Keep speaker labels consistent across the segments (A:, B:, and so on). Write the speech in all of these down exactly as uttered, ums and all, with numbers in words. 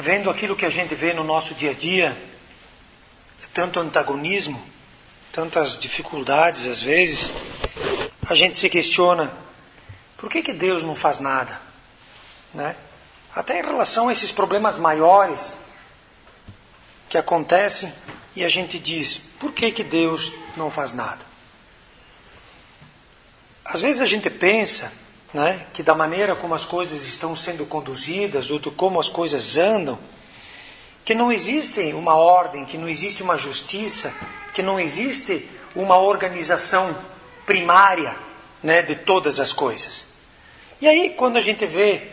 A: vendo aquilo que a gente vê no nosso dia a dia, tanto antagonismo, tantas dificuldades às vezes, a gente se questiona, por que que Deus não faz nada? Né? Até em relação a esses problemas maiores que acontecem, e a gente diz, por que que Deus não faz nada? Às vezes a gente pensa, né, que da maneira como as coisas estão sendo conduzidas, ou de como as coisas andam, que não existe uma ordem, que não existe uma justiça, que não existe uma organização primária, né, de todas as coisas. E aí, quando a gente vê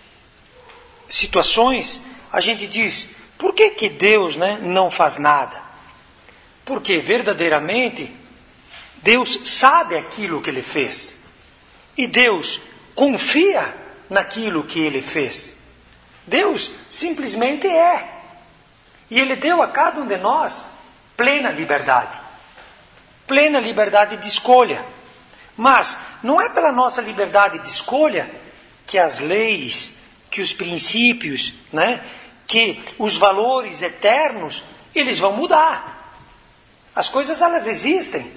A: situações, a gente diz, por que que Deus, né, não faz nada? Porque verdadeiramente Deus sabe aquilo que Ele fez. E Deus confia naquilo que Ele fez. Deus simplesmente é. E Ele deu a cada um de nós plena liberdade. Plena liberdade de escolha. Mas não é pela nossa liberdade de escolha que as leis, que os princípios, né, que os valores eternos, eles vão mudar. As coisas, elas existem.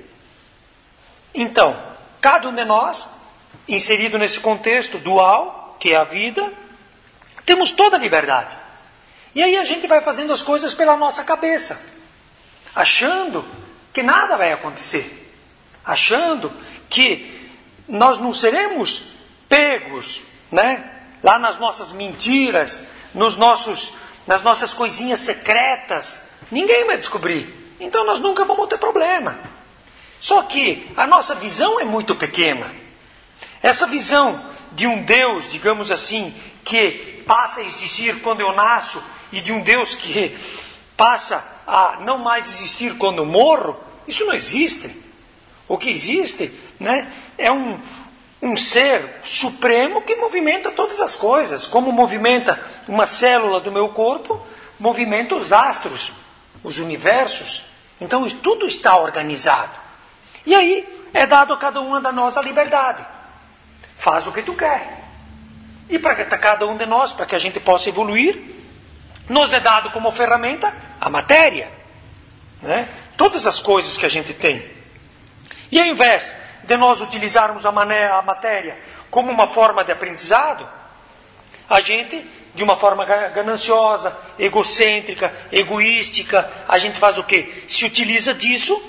A: Então, cada um de nós, inserido nesse contexto dual, que é a vida, temos toda a liberdade. E aí a gente vai fazendo as coisas pela nossa cabeça, achando que nada vai acontecer, achando que nós não seremos pegos, né, lá nas nossas mentiras, nos nossos, nas nossas coisinhas secretas. Ninguém vai descobrir. Então nós nunca vamos ter problema. Só que a nossa visão é muito pequena. Essa visão de um Deus, digamos assim, que passa a existir quando eu nasço, e de um Deus que passa a não mais existir quando eu morro, isso não existe. O que existe, né, é um, um ser supremo que movimenta todas as coisas. Como movimenta uma célula do meu corpo, movimenta os astros, os universos. Então tudo está organizado. E aí é dado a cada uma de nós a liberdade. Faz o que tu quer. E para cada um de nós, para que a gente possa evoluir, nos é dado como ferramenta a matéria. Né? Todas as coisas que a gente tem. E ao invés de nós utilizarmos a, mané, a matéria como uma forma de aprendizado, a gente, de uma forma gananciosa, egocêntrica, egoística, a gente faz o quê? Se utiliza disso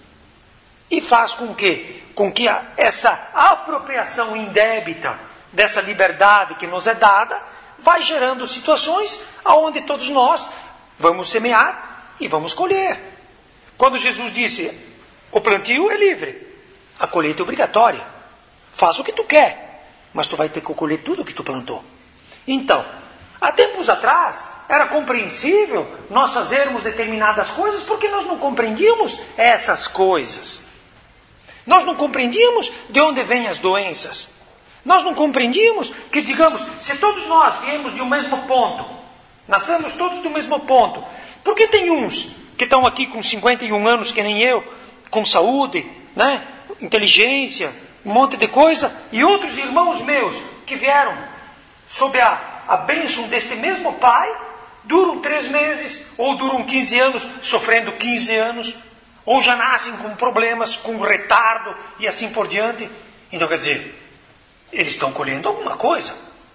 A: e faz com que, com que a, essa apropriação indébita dessa liberdade que nos é dada, vai gerando situações onde todos nós vamos semear e vamos colher. Quando Jesus disse, o plantio é livre, a colheita é obrigatória. Faz o que tu quer, mas tu vai ter que colher tudo o que tu plantou. Então, há tempos atrás, era compreensível nós fazermos determinadas coisas porque nós não compreendíamos essas coisas. Nós não compreendíamos de onde vêm as doenças. Nós não compreendíamos que, digamos, se todos nós viemos de um mesmo ponto, nascemos todos do mesmo ponto, por que tem uns que estão aqui com cinquenta e um anos, que nem eu, com saúde, né, inteligência, um monte de coisa, e outros irmãos meus que vieram sob a, a bênção deste mesmo pai, duram três meses, ou duram quinze anos, sofrendo quinze anos, ou já nascem com problemas, com retardo, e assim por diante. Então, quer dizer, eles estão colhendo alguma coisa.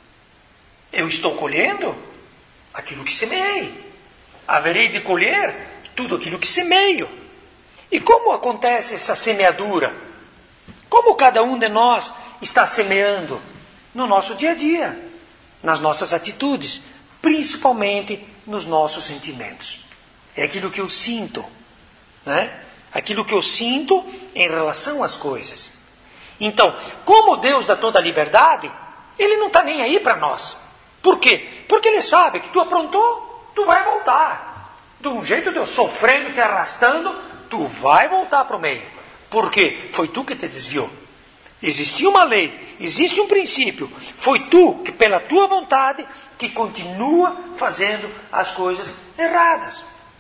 A: Eu estou colhendo aquilo que semeei. Haverei de colher tudo aquilo que semeio. E como acontece essa semeadura? Como cada um de nós está semeando? No nosso dia a dia, nas nossas atitudes, principalmente nos nossos sentimentos. É aquilo que eu sinto, né? Aquilo que eu sinto em relação às coisas. Então, como Deus dá toda a liberdade, Ele não está nem aí para nós. Por quê? Porque Ele sabe que tu aprontou, tu vai voltar. De um jeito de eu sofrendo, te arrastando, tu vai voltar para o meio. Por quê? Foi tu que te desviou. Existia uma lei, existe um princípio. Foi tu, que pela tua vontade, que continua fazendo as coisas erradas.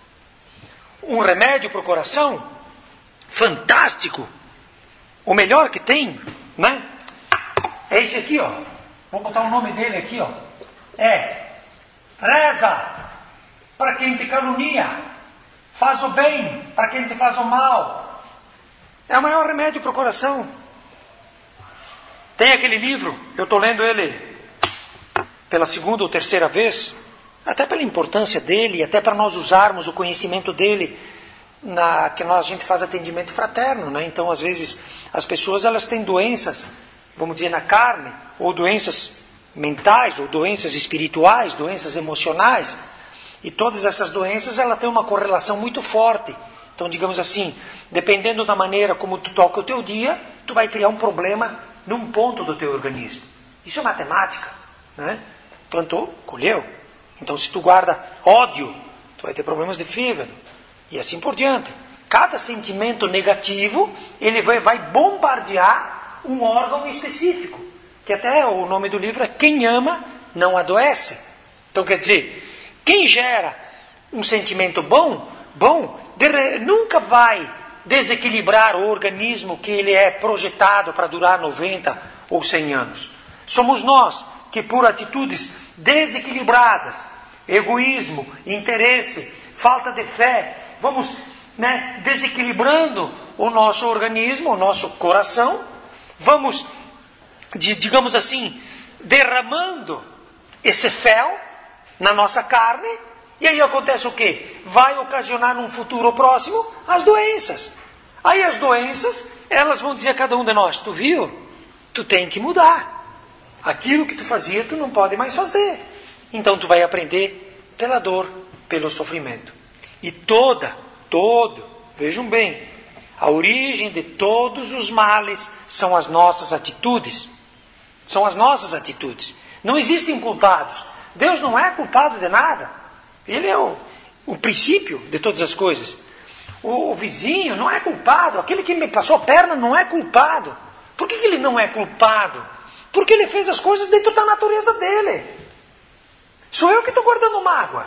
A: Um remédio para o coração, fantástico, o melhor que tem, né? É esse aqui, ó. Vou botar o nome dele aqui, ó. É Reza para quem te calunia. Faz o bem para quem te faz o mal. É o maior remédio para o coração. Tem aquele livro, eu estou lendo ele pela segunda ou terceira vez, até pela importância dele, até para nós usarmos o conhecimento dele, na, que nós, a gente faz atendimento fraterno, né? Então às vezes as pessoas elas têm doenças, vamos dizer, na carne, ou doenças mentais, ou doenças espirituais, doenças emocionais, e todas essas doenças elas têm uma correlação muito forte. Então, digamos assim, dependendo da maneira como tu toca o teu dia, tu vai criar um problema num ponto do teu organismo. Isso é matemática, né? Plantou, colheu. Então, se tu guarda ódio, tu vai ter problemas de fígado. E assim por diante. Cada sentimento negativo, ele vai, vai bombardear um órgão específico. Que até o nome do livro é Quem Ama Não Adoece. Então, quer dizer, quem gera um sentimento bom, bom, de, nunca vai desequilibrar o organismo que ele é projetado para durar noventa ou cem anos. Somos nós que, por atitudes desequilibradas, egoísmo, interesse, falta de fé, vamos, né, desequilibrando o nosso organismo, o nosso coração, vamos, digamos assim, derramando esse fel na nossa carne. E aí acontece o quê? Vai ocasionar num futuro próximo as doenças. Aí as doenças, elas vão dizer a cada um de nós, tu viu? Tu tem que mudar. Aquilo que tu fazia, tu não pode mais fazer. Então tu vai aprender pela dor, pelo sofrimento. E toda, todo, vejam bem, a origem de todos os males são as nossas atitudes. São as nossas atitudes. Não existem culpados. Deus não é culpado de nada. Ele é o, o princípio de todas as coisas. O, o vizinho não é culpado. Aquele que me passou a perna não é culpado. Por que, que ele não é culpado? Porque ele fez as coisas dentro da natureza dele. Sou eu que estou guardando mágoa.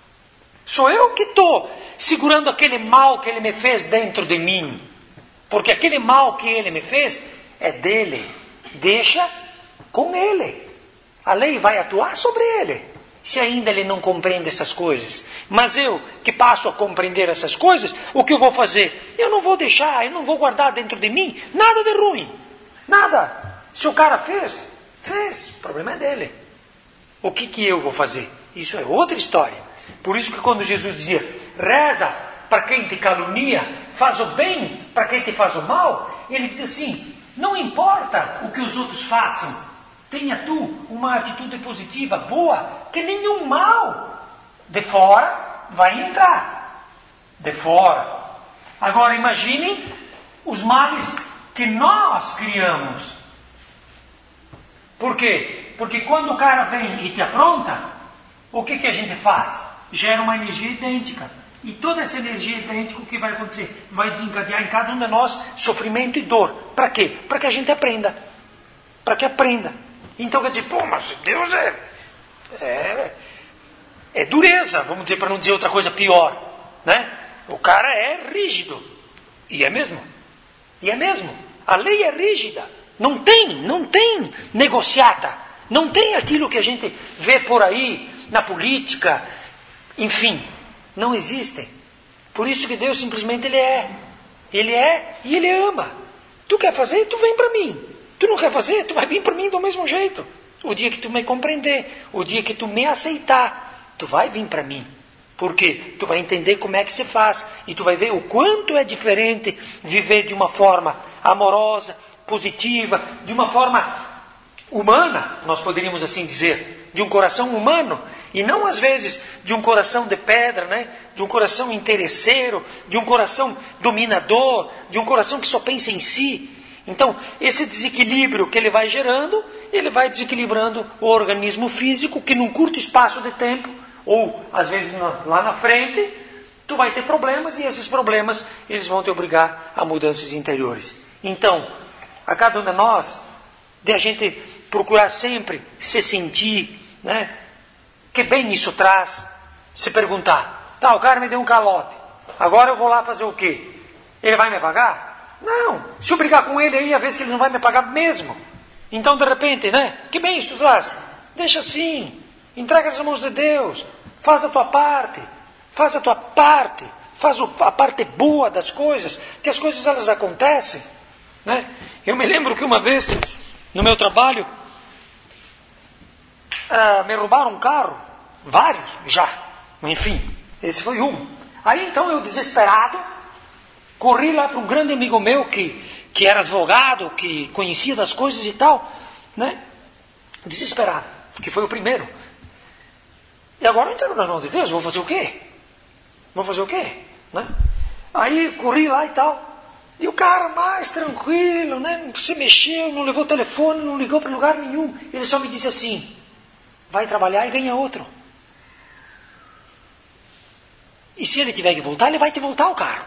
A: Sou eu que estou segurando aquele mal que ele me fez dentro de mim. Porque aquele mal que ele me fez é dele. Deixa com ele. A lei vai atuar sobre ele. Se ainda ele não compreende essas coisas. Mas eu, que passo a compreender essas coisas, o que eu vou fazer? Eu não vou deixar, eu não vou guardar dentro de mim nada de ruim. Nada. Se o cara fez, fez. O problema é dele. O que, que eu vou fazer? Isso é outra história. Por isso que quando Jesus dizia, reza para quem te calunia, faz o bem para quem te faz o mal, ele diz assim, não importa o que os outros façam, tenha tu uma atitude positiva, boa, que nenhum mal de fora vai entrar. De fora. Agora imaginem os males que nós criamos. Por quê? Porque quando o cara vem e te apronta, o que, que a gente faz? Gera uma energia idêntica. E toda essa energia idêntica, o que vai acontecer? Vai desencadear em cada um de nós sofrimento e dor. Para quê? Para que a gente aprenda. Para que aprenda. Então quer dizer, pô, mas Deus é, é, é dureza, vamos dizer, para não dizer outra coisa pior, né? O cara é rígido. E é mesmo. E é mesmo. A lei é rígida. Não tem, não tem negociata. Não tem aquilo que a gente vê por aí, na política, enfim. Não existem. Por isso que Deus simplesmente Ele é. Ele é e Ele ama. Tu quer fazer, tu vem para mim. Tu não quer fazer, tu vai vir para mim do mesmo jeito. O dia que tu me compreender, o dia que tu me aceitar, tu vai vir para mim. Por quê? Tu vai entender como é que se faz. E tu vai ver o quanto é diferente viver de uma forma amorosa, positiva, de uma forma humana, nós poderíamos assim dizer, de um coração humano, e não às vezes de um coração de pedra, né? De um coração interesseiro, de um coração dominador, de um coração que só pensa em si. Então, esse desequilíbrio que ele vai gerando, ele vai desequilibrando o organismo físico, que num curto espaço de tempo, ou às vezes lá na frente, tu vai ter problemas, e esses problemas eles vão te obrigar a mudanças interiores. Então, a cada um de nós, de a gente procurar sempre se sentir, né? Que bem isso traz, se perguntar, tá, o cara me deu um calote, agora eu vou lá fazer o quê? Ele vai me pagar? Não, se eu brigar com ele aí, a vez que ele não vai me pagar mesmo. Então, de repente, né? Que bem isso tu traz? Deixa assim. Entrega nas mãos de Deus. Faz a tua parte. Faz a tua parte. Faz a parte boa das coisas. Que as coisas elas acontecem. Né? Eu me lembro que uma vez, no meu trabalho, uh, me roubaram um carro. Vários já. Enfim, esse foi um. Aí então eu, desesperado, corri lá para um grande amigo meu que, que era advogado, que conhecia das coisas e tal, né? Desesperado, que foi o primeiro. E agora eu entrego nas mãos de Deus, vou fazer o quê? Vou fazer o quê? Né? Aí corri lá e tal. E o cara mais tranquilo, né? Não se mexeu, não levou telefone, não ligou para lugar nenhum. Ele só me disse assim: vai trabalhar e ganha outro. E se ele tiver que voltar, ele vai te voltar o carro.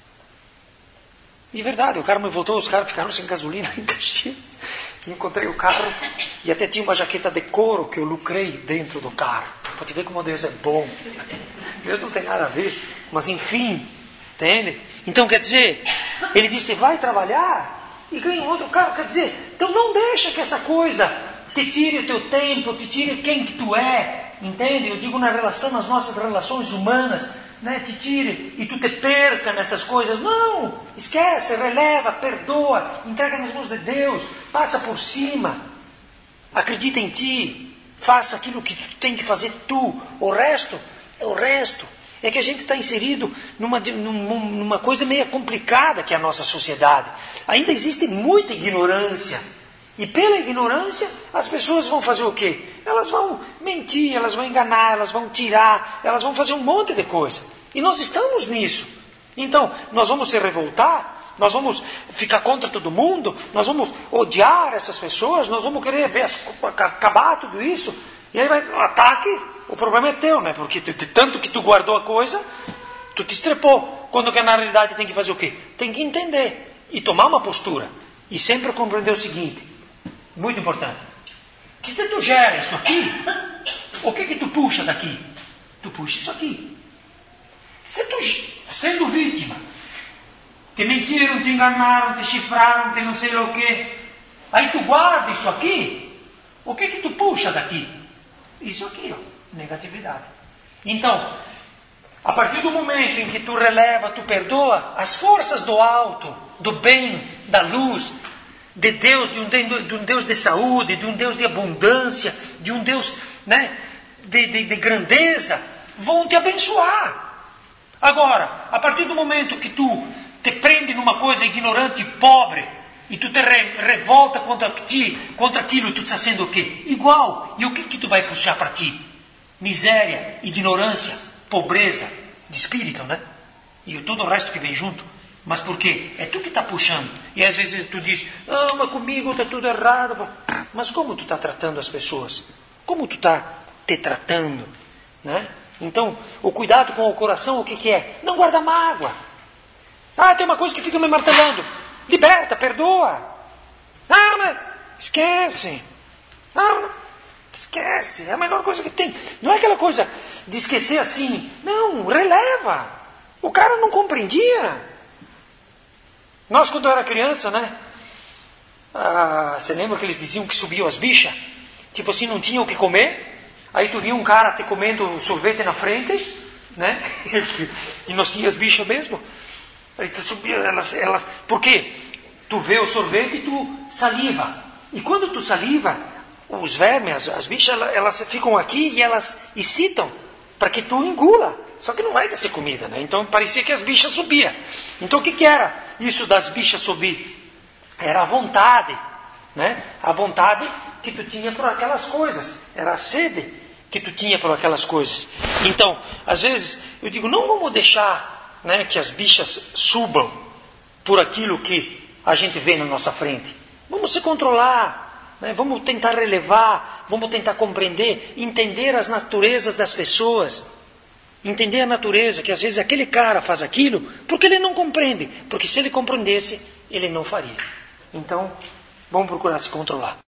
A: De verdade, o cara me voltou, os caras ficaram sem gasolina em Caxias. Encontrei o carro e até tinha uma jaqueta de couro que eu lucrei dentro do carro. Para te ver como Deus é bom. Deus não tem nada a ver, mas enfim, entende? Então quer dizer, ele disse, vai trabalhar e ganha um outro carro. Quer dizer, então não deixa que essa coisa te tire o teu tempo, te tire quem que tu é, entende? Eu digo na relação, nas nossas relações humanas, né? Te tire e tu te perca nessas coisas. Não, esquece, releva, perdoa, entrega nas mãos de Deus, passa por cima, acredita em ti, faça aquilo que tu tem que fazer tu, o resto é o resto. É que a gente está inserido numa, numa coisa meio complicada que é a nossa sociedade. Ainda existe muita ignorância. E pela ignorância, as pessoas vão fazer o quê? Elas vão mentir, elas vão enganar, elas vão tirar, elas vão fazer um monte de coisa. E nós estamos nisso. Então, nós vamos se revoltar, nós vamos ficar contra todo mundo, nós vamos odiar essas pessoas, nós vamos querer ver as, acabar tudo isso. E aí vai o ataque, o problema é teu, né? Porque de tanto que tu guardou a coisa, tu te estrepou. Quando que na realidade tem que fazer o quê? Tem que entender e tomar uma postura. E sempre compreender o seguinte, muito importante, que se tu gera isso aqui, o que que tu puxa daqui? Tu puxa isso aqui. Se tu, sendo vítima, te mentiram, te enganaram, te chifraram, te não sei lá o quê, aí tu guarda isso aqui, o que que tu puxa daqui? Isso aqui, ó, negatividade. Então, a partir do momento em que tu releva, tu perdoa, as forças do alto, do bem, da luz, de Deus, de um, de um Deus de saúde, de um Deus de abundância, de um Deus, né, de, de, de grandeza, vão te abençoar. Agora, a partir do momento que tu te prende numa coisa ignorante e pobre, e tu te re, revolta contra ti, contra aquilo, tu está sendo o quê? Igual. E o que que tu vai puxar para ti? Miséria, ignorância, pobreza de espírito, né? E todo o resto que vem junto. Mas por quê? É tu que está puxando. E às vezes tu diz, ah, mas comigo está tudo errado. Mas como tu está tratando as pessoas? Como tu está te tratando? Né? Então, o cuidado com o coração, o que, que é? Não guarda mágoa. Ah, tem uma coisa que fica me martelando. Liberta, perdoa. Ah, mas esquece. Ah, mas esquece. É a melhor coisa que tem. Não é aquela coisa de esquecer assim. Não, releva. O cara não compreendia. Nós, quando eu era criança, né? Ah, você lembra que eles diziam que subiam as bichas? Tipo assim, não tinham o que comer. Aí tu via um cara te comendo sorvete na frente, né? E nós tínhamos as bichas mesmo. Aí tu subia, elas, elas... Por quê? Tu vê o sorvete e tu saliva. E quando tu saliva, os vermes, as, as bichas, elas, elas ficam aqui e elas excitam para que tu engula. Só que não vai descer comida, né? Então parecia que as bichas subiam. Então o que, que era isso das bichas subir? Era a vontade, né? A vontade que tu tinha por aquelas coisas. Era a sede que tu tinha por aquelas coisas. Então, às vezes, eu digo, não vamos deixar, né, que as bichas subam por aquilo que a gente vê na nossa frente. Vamos se controlar, né? Vamos tentar relevar, vamos tentar compreender, entender as naturezas das pessoas. Entender a natureza, que às vezes aquele cara faz aquilo porque ele não compreende. Porque se ele compreendesse, ele não faria. Então, vamos procurar se controlar.